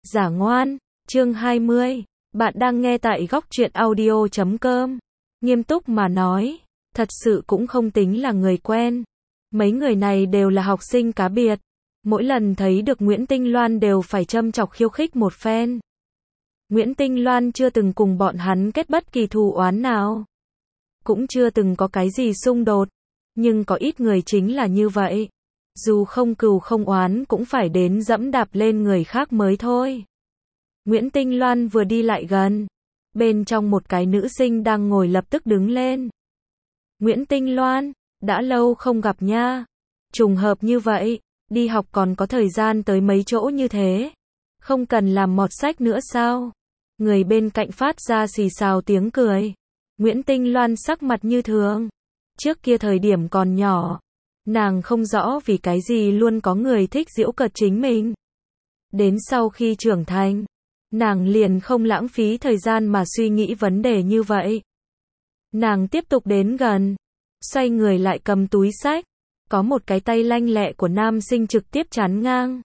Giả ngoan, chương 20. Bạn đang nghe tại góc truyện audio.com. Nghiêm túc mà nói, thật sự cũng không tính là người quen. Mấy người này đều là học sinh cá biệt. Mỗi lần thấy được Nguyễn Tinh Loan đều phải châm chọc khiêu khích một phen. Nguyễn Tinh Loan chưa từng cùng bọn hắn kết bất kỳ thù oán nào. Cũng chưa từng có cái gì xung đột. Nhưng có ít người chính là như vậy. Dù không cừu không oán cũng phải đến dẫm đạp lên người khác mới thôi. Nguyễn Tinh Loan vừa đi lại gần. Bên trong một cái nữ sinh đang ngồi lập tức đứng lên. Nguyễn Tinh Loan, đã lâu không gặp nha. Trùng hợp như vậy, đi học còn có thời gian tới mấy chỗ như thế. Không cần làm mọt sách nữa sao? Người bên cạnh phát ra xì xào tiếng cười. Nguyễn Tinh Loan sắc mặt như thường. Trước kia thời điểm còn nhỏ, nàng không rõ vì cái gì luôn có người thích giễu cợt chính mình. Đến sau khi trưởng thành, nàng liền không lãng phí thời gian mà suy nghĩ vấn đề như vậy. Nàng tiếp tục đến gần, xoay người lại cầm túi sách, có một cái tay lanh lẹ của nam sinh trực tiếp chắn ngang.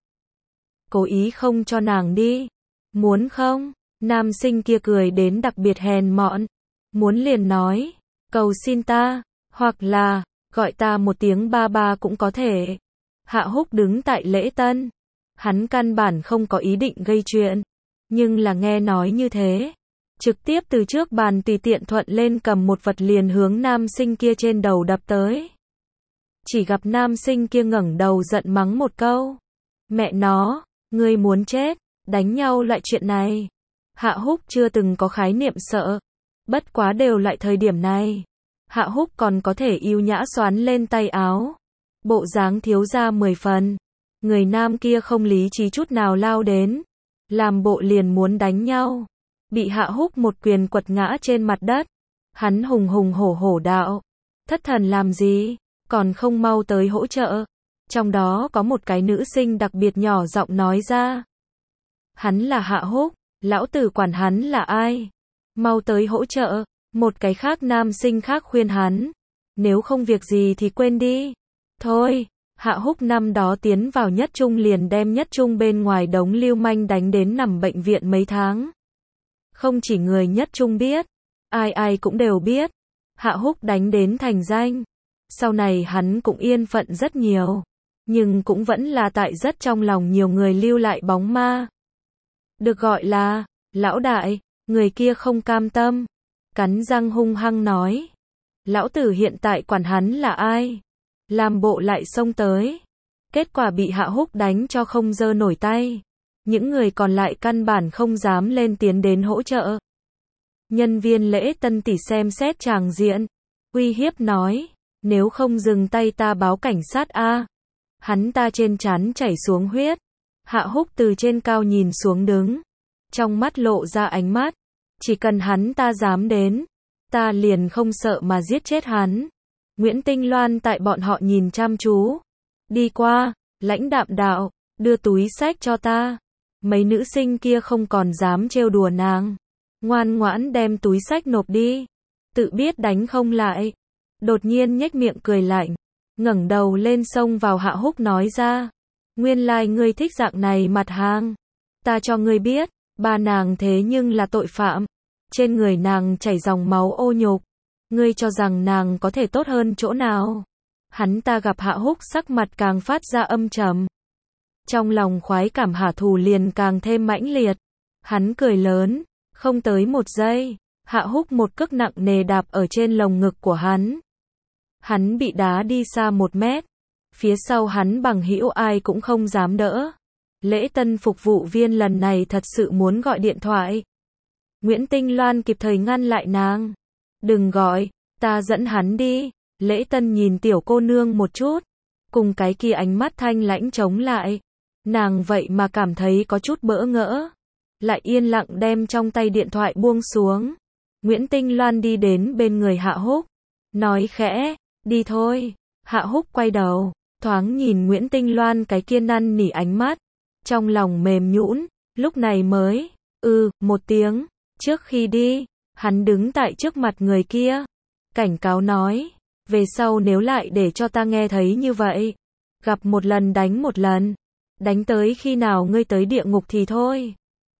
Cố ý không cho nàng đi. Muốn không? Nam sinh kia cười đến đặc biệt hèn mọn. Muốn liền nói, cầu xin ta, hoặc là gọi ta một tiếng ba ba cũng có thể. Hạ Húc đứng tại lễ tân. Hắn căn bản không có ý định gây chuyện. Nhưng là nghe nói như thế. Trực tiếp từ trước bàn tùy tiện thuận lên cầm một vật liền hướng nam sinh kia trên đầu đập tới. Chỉ gặp nam sinh kia ngẩng đầu giận mắng một câu. Mẹ nó, ngươi muốn chết, đánh nhau loại chuyện này. Hạ Húc chưa từng có khái niệm sợ. Bất quá đều lại thời điểm này. Hạ Húc còn có thể yêu nhã xoắn lên tay áo. Bộ dáng thiếu gia 10 phần. Người nam kia không lý trí chút nào lao đến. Làm bộ liền muốn đánh nhau. Bị Hạ Húc một quyền quật ngã trên mặt đất. Hắn hùng hùng hổ hổ đạo. Thất thần làm gì, còn không mau tới hỗ trợ. Trong đó có một cái nữ sinh đặc biệt nhỏ giọng nói ra. Hắn là Hạ Húc, lão tử quản hắn là ai? Mau tới hỗ trợ. Một cái khác nam sinh khác khuyên hắn. Nếu không việc gì thì quên đi. Thôi, Hạ Húc năm đó tiến vào nhất trung liền đem nhất trung bên ngoài đống lưu manh đánh đến nằm bệnh viện mấy tháng. Không chỉ người nhất trung biết, ai ai cũng đều biết. Hạ Húc đánh đến thành danh. Sau này hắn cũng yên phận rất nhiều. Nhưng cũng vẫn là tại rất trong lòng nhiều người lưu lại bóng ma. Được gọi là, lão đại, người kia không cam tâm. Cắn răng hung hăng nói. Lão tử hiện tại quản hắn là ai? Làm bộ lại xông tới. Kết quả bị Hạ Húc đánh cho không giơ nổi tay. Những người còn lại căn bản không dám lên tiến đến hỗ trợ. Nhân viên lễ tân tỉ xem xét tràng diện. Uy hiếp nói. Nếu không dừng tay ta báo cảnh sát a. Hắn ta trên trán chảy xuống huyết. Hạ Húc từ trên cao nhìn xuống đứng. Trong mắt lộ ra ánh mắt. Chỉ cần hắn ta dám đến, ta liền không sợ mà giết chết hắn. Nguyễn Tinh Loan tại bọn họ nhìn chăm chú. Đi qua, lãnh đạm đạo, đưa túi sách cho ta. Mấy nữ sinh kia không còn dám trêu đùa nàng. Ngoan ngoãn đem túi sách nộp đi. Tự biết đánh không lại. Đột nhiên nhếch miệng cười lạnh. Ngẩng đầu lên xông vào Hạ Húc nói ra. Nguyên lai ngươi thích dạng này mặt hàng. Ta cho ngươi biết, ba nàng thế nhưng là tội phạm. Trên người nàng chảy dòng máu ô nhục. Ngươi cho rằng nàng có thể tốt hơn chỗ nào? Hắn ta gặp Hạ Húc sắc mặt càng phát ra âm trầm. Trong lòng khoái cảm hả thù liền càng thêm mãnh liệt. Hắn cười lớn, không tới một giây. Hạ Húc một cước nặng nề đạp ở trên lồng ngực của hắn. Hắn bị đá đi xa 1 mét. Phía sau hắn bằng hữu ai cũng không dám đỡ. Lễ tân phục vụ viên lần này thật sự muốn gọi điện thoại. Nguyễn Tinh Loan kịp thời ngăn lại nàng. Đừng gọi, ta dẫn hắn đi. Lễ tân nhìn tiểu cô nương một chút. Cùng cái kia ánh mắt thanh lãnh chống lại. Nàng vậy mà cảm thấy có chút bỡ ngỡ. Lại yên lặng đem trong tay điện thoại buông xuống. Nguyễn Tinh Loan đi đến bên người Hạ Húc. Nói khẽ, đi thôi. Hạ Húc quay đầu, thoáng nhìn Nguyễn Tinh Loan cái kia năn nỉ ánh mắt. Trong lòng mềm nhũn, lúc này mới, một tiếng. Trước khi đi, hắn đứng tại trước mặt người kia. Cảnh cáo nói, về sau nếu lại để cho ta nghe thấy như vậy. Gặp một lần đánh một lần. Đánh tới khi nào ngươi tới địa ngục thì thôi.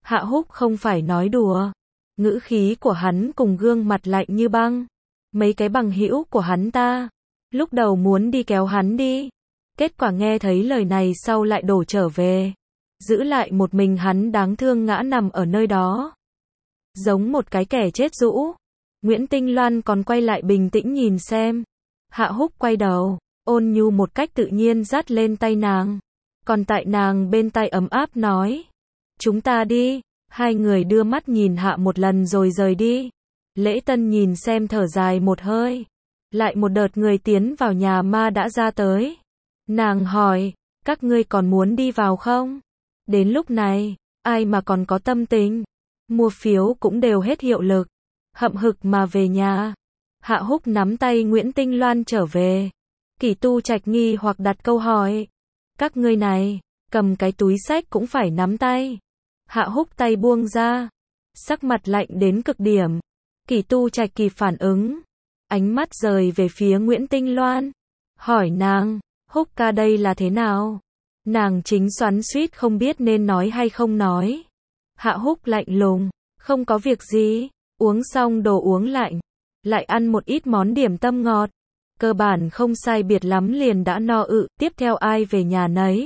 Hạ Húc không phải nói đùa. Ngữ khí của hắn cùng gương mặt lạnh như băng. Mấy cái bằng hữu của hắn ta, lúc đầu muốn đi kéo hắn đi. Kết quả nghe thấy lời này sau lại đổ trở về. Giữ lại một mình hắn đáng thương ngã nằm ở nơi đó. Giống một cái kẻ chết rũ. Nguyễn Tinh Loan còn quay lại bình tĩnh nhìn xem. Hạ Húc quay đầu, ôn nhu một cách tự nhiên dắt lên tay nàng. Còn tại nàng bên tai ấm áp nói. Chúng ta đi. Hai người đưa mắt nhìn Hạ một lần rồi rời đi. Lễ Tân nhìn xem thở dài một hơi. Lại một đợt người tiến vào nhà ma đã ra tới. Nàng hỏi, các ngươi còn muốn đi vào không? Đến lúc này, ai mà còn có tâm tình? Mua phiếu cũng đều hết hiệu lực. Hậm hực mà về nhà. Hạ Húc nắm tay Nguyễn Tinh Loan trở về. Kỷ Tu Trạch nghi hoặc đặt câu hỏi. Các ngươi này, cầm cái túi xách cũng phải nắm tay. Hạ Húc tay buông ra. Sắc mặt lạnh đến cực điểm. Kỷ Tu Trạch kịp phản ứng. Ánh mắt rời về phía Nguyễn Tinh Loan. Hỏi nàng, Húc ca đây là thế nào? Nàng chính xoắn xuýt không biết nên nói hay không nói. Hạ Húc lạnh lùng. Không có việc gì. Uống xong đồ uống lạnh. Lại ăn một ít món điểm tâm ngọt. Cơ bản không sai biệt lắm liền đã no ự. Tiếp theo ai về nhà nấy.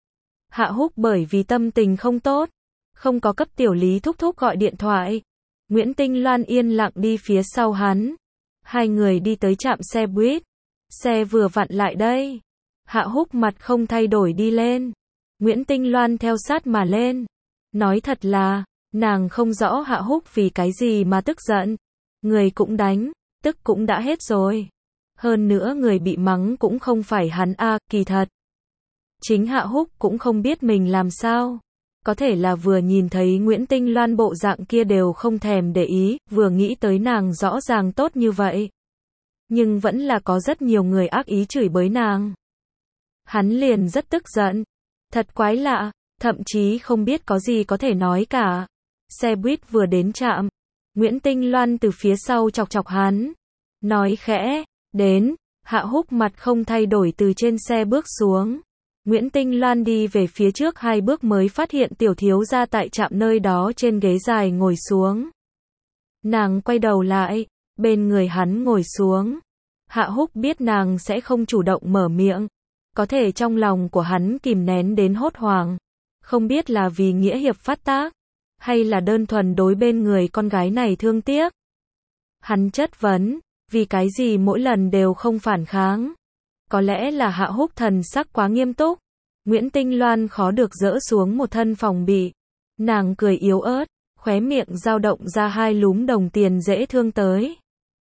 Hạ Húc bởi vì tâm tình không tốt. Không có cấp tiểu lý thúc thúc gọi điện thoại. Nguyễn Tinh Loan yên lặng đi phía sau hắn. Hai người đi tới trạm xe buýt. Xe vừa vặn lại đây. Hạ Húc mặt không thay đổi đi lên. Nguyễn Tinh Loan theo sát mà lên. Nói thật là, nàng không rõ Hạ Húc vì cái gì mà tức giận. Người cũng đánh, tức cũng đã hết rồi. Hơn nữa người bị mắng cũng không phải hắn kỳ thật. Chính Hạ Húc cũng không biết mình làm sao. Có thể là vừa nhìn thấy Nguyễn Tinh Loan bộ dạng kia đều không thèm để ý, vừa nghĩ tới nàng rõ ràng tốt như vậy. Nhưng vẫn là có rất nhiều người ác ý chửi bới nàng. Hắn liền rất tức giận. Thật quái lạ, thậm chí không biết có gì có thể nói cả. Xe buýt vừa đến trạm. Nguyễn Tinh Loan từ phía sau chọc chọc hắn. Nói khẽ, đến. Hạ Húc mặt không thay đổi từ trên xe bước xuống. Nguyễn Tinh Loan đi về phía trước 2 bước mới phát hiện tiểu thiếu gia tại trạm nơi đó trên ghế dài ngồi xuống. Nàng quay đầu lại, bên người hắn ngồi xuống. Hạ Húc biết nàng sẽ không chủ động mở miệng. Có thể trong lòng của hắn kìm nén đến hốt hoảng. Không biết là vì nghĩa hiệp phát tác, hay là đơn thuần đối bên người con gái này thương tiếc. Hắn chất vấn, vì cái gì mỗi lần đều không phản kháng. Có lẽ là Hạ Húc thần sắc quá nghiêm túc. Nguyễn Tinh Loan khó được dỡ xuống một thân phòng bị. Nàng cười yếu ớt, khóe miệng dao động ra 2 lúm đồng tiền dễ thương tới.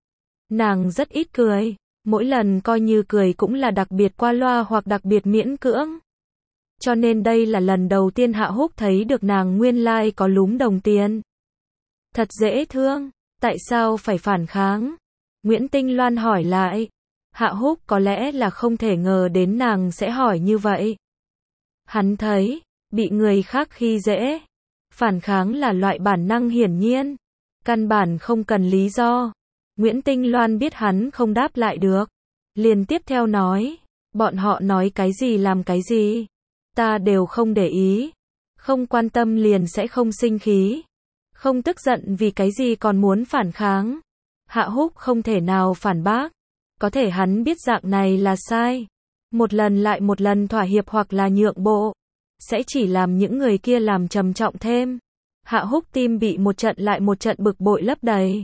Nàng rất ít cười, mỗi lần coi như cười cũng là đặc biệt qua loa hoặc đặc biệt miễn cưỡng. Cho nên đây là lần đầu tiên Hạ Húc thấy được nàng nguyên lai có lúm đồng tiền. Thật dễ thương, tại sao phải phản kháng? Nguyễn Tinh Loan hỏi lại. Hạ Húc có lẽ là không thể ngờ đến nàng sẽ hỏi như vậy. Hắn thấy, bị người khác khi dễ. Phản kháng là loại bản năng hiển nhiên. Căn bản không cần lý do. Nguyễn Tinh Loan biết hắn không đáp lại được. Liền tiếp theo nói, bọn họ nói cái gì làm cái gì. Ta đều không để ý. Không quan tâm liền sẽ không sinh khí. Không tức giận vì cái gì còn muốn phản kháng. Hạ Húc không thể nào phản bác. Có thể hắn biết dạng này là sai. Một lần lại một lần thỏa hiệp hoặc là nhượng bộ. Sẽ chỉ làm những người kia làm trầm trọng thêm. Hạ Húc tim bị một trận lại một trận bực bội lấp đầy.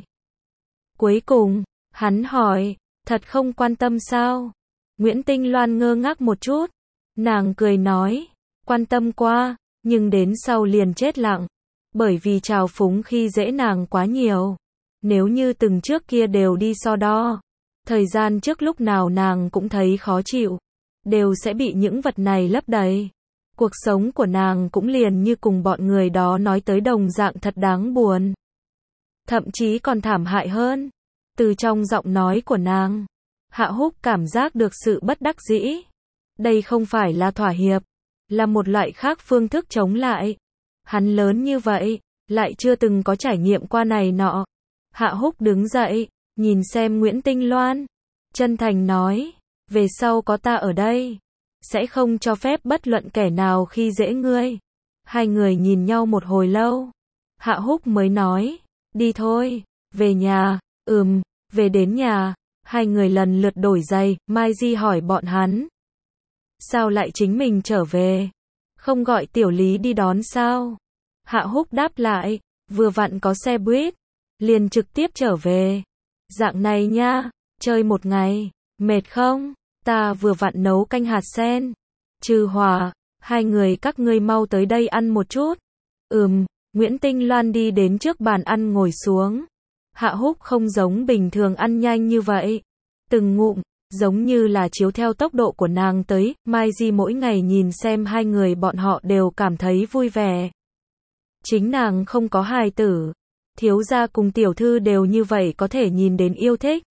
Cuối cùng, hắn hỏi, thật không quan tâm sao? Nguyễn Tinh Loan ngơ ngác một chút. Nàng cười nói, quan tâm qua, nhưng đến sau liền chết lặng. Bởi vì trào phúng khi dễ nàng quá nhiều. Nếu như từng trước kia đều đi so đo. Thời gian trước lúc nào nàng cũng thấy khó chịu. Đều sẽ bị những vật này lấp đầy. Cuộc sống của nàng cũng liền như cùng bọn người đó nói tới đồng dạng thật đáng buồn. Thậm chí còn thảm hại hơn. Từ trong giọng nói của nàng, Hạ Húc cảm giác được sự bất đắc dĩ. Đây không phải là thỏa hiệp, là một loại khác phương thức chống lại. Hắn lớn như vậy, lại chưa từng có trải nghiệm qua này nọ. Hạ Húc đứng dậy, nhìn xem Nguyễn Tinh Loan. Chân thành nói, về sau có ta ở đây, sẽ không cho phép bất luận kẻ nào khi dễ ngươi. Hai người nhìn nhau một hồi lâu. Hạ Húc mới nói, đi thôi, về nhà, về đến nhà, hai người lần lượt đổi giày, Mai Di hỏi bọn hắn. Sao lại chính mình trở về? Không gọi Tiểu Lý đi đón sao? Hạ Húc đáp lại, vừa vặn có xe buýt, liền trực tiếp trở về. Dạng này nha, chơi một ngày, mệt không? Ta vừa vặn nấu canh hạt sen. Trừ Hòa, hai người các ngươi mau tới đây ăn một chút. Nguyễn Tinh Loan đi đến trước bàn ăn ngồi xuống. Hạ Húc không giống bình thường ăn nhanh như vậy. Từng ngụm, giống như là chiếu theo tốc độ của nàng tới, Mai Di mỗi ngày nhìn xem hai người bọn họ đều cảm thấy vui vẻ. Chính nàng không có hài tử, thiếu gia cùng tiểu thư đều như vậy có thể nhìn đến yêu thích.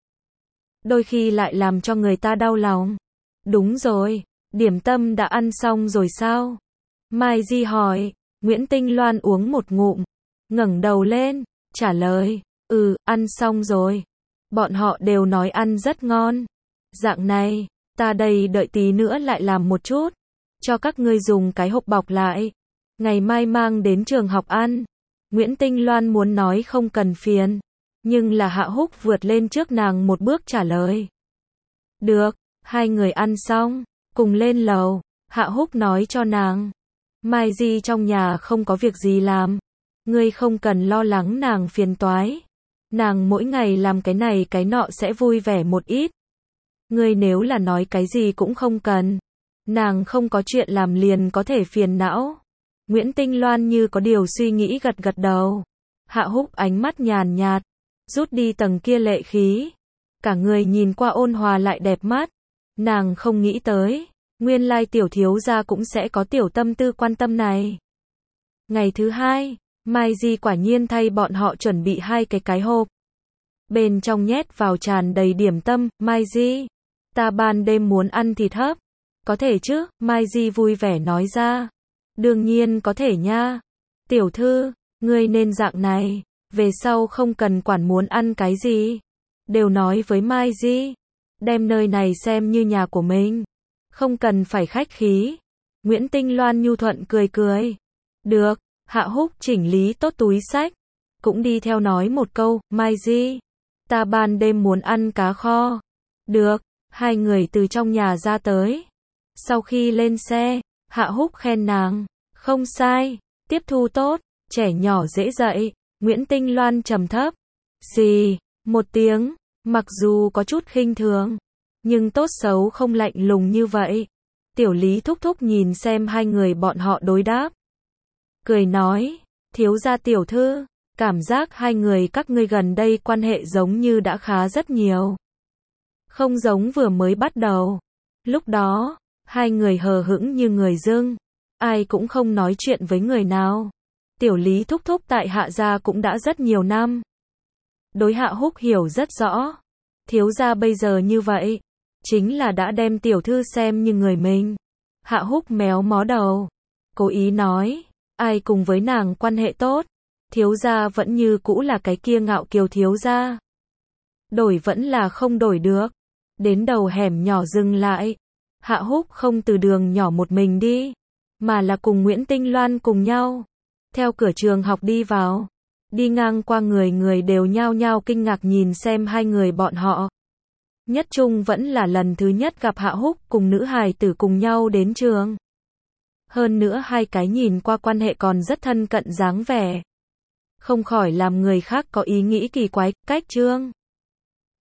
Đôi khi lại làm cho người ta đau lòng. Đúng rồi, điểm tâm đã ăn xong rồi sao? Mai Di hỏi. Nguyễn Tinh Loan uống một ngụm, ngẩng đầu lên, trả lời, ăn xong rồi. Bọn họ đều nói ăn rất ngon. Dạng này, ta đây đợi tí nữa lại làm một chút, cho các ngươi dùng cái hộp bọc lại. Ngày mai mang đến trường học ăn. Nguyễn Tinh Loan muốn nói không cần phiền, nhưng là Hạ Húc vượt lên trước nàng một bước trả lời. Được, hai người ăn xong, cùng lên lầu, Hạ Húc nói cho nàng. Mai Di trong nhà không có việc gì làm, ngươi không cần lo lắng nàng phiền toái. Nàng mỗi ngày làm cái này cái nọ sẽ vui vẻ một ít. Ngươi nếu là nói cái gì cũng không cần, nàng không có chuyện làm liền có thể phiền não. Nguyễn Tinh Loan như có điều suy nghĩ gật gật đầu. Hạ Húc ánh mắt nhàn nhạt, rút đi tầng kia lệ khí. Cả người nhìn qua ôn hòa lại đẹp mắt. Nàng không nghĩ tới, nguyên lai tiểu thiếu gia cũng sẽ có tiểu tâm tư quan tâm này. Ngày thứ hai, Mai Di quả nhiên thay bọn họ chuẩn bị hai cái hộp. Bên trong nhét vào tràn đầy điểm tâm. Mai Di, ta ban đêm muốn ăn thịt hấp. Có thể chứ? Mai Di vui vẻ nói ra. Đương nhiên có thể nha. Tiểu thư, ngươi nên dạng này, về sau không cần quản muốn ăn cái gì, đều nói với Mai Di, đem nơi này xem như nhà của mình, không cần phải khách khí. Nguyễn Tinh Loan nhu thuận cười cười. Được. Hạ Húc chỉnh lý tốt túi xách, cũng đi theo nói một câu, Mai Di, ta ban đêm muốn ăn cá kho. Được. Hai người từ trong nhà ra tới. Sau khi lên xe, Hạ Húc khen nàng, không sai, tiếp thu tốt, trẻ nhỏ dễ dạy. Nguyễn Tinh Loan trầm thấp, xì, một tiếng, mặc dù có chút khinh thường, nhưng tốt xấu không lạnh lùng như vậy. Tiểu Lý thúc thúc nhìn xem hai người bọn họ đối đáp, cười nói, thiếu gia tiểu thư, cảm giác hai người các ngươi gần đây quan hệ giống như đã khá rất nhiều. Không giống vừa mới bắt đầu. Lúc đó, hai người hờ hững như người dưng, ai cũng không nói chuyện với người nào. Tiểu Lý thúc thúc tại Hạ gia cũng đã rất nhiều năm. Đối Hạ Húc hiểu rất rõ. Thiếu gia bây giờ như vậy, chính là đã đem tiểu thư xem như người mình. Hạ Húc méo mó đầu, cố ý nói, ai cùng với nàng quan hệ tốt, thiếu gia vẫn như cũ là cái kia ngạo kiều thiếu gia. Đổi vẫn là không đổi được. Đến đầu hẻm nhỏ dừng lại. Hạ Húc không từ đường nhỏ một mình đi, mà là cùng Nguyễn Tinh Loan cùng nhau. Theo cửa trường học đi vào. Đi ngang qua người đều nhao nhao kinh ngạc nhìn xem hai người bọn họ. Nhất Trung vẫn là lần thứ nhất gặp Hạ Húc cùng nữ hài tử cùng nhau đến trường. Hơn nữa hai cái nhìn qua quan hệ còn rất thân cận dáng vẻ. Không khỏi làm người khác có ý nghĩ kỳ quái, cách trương.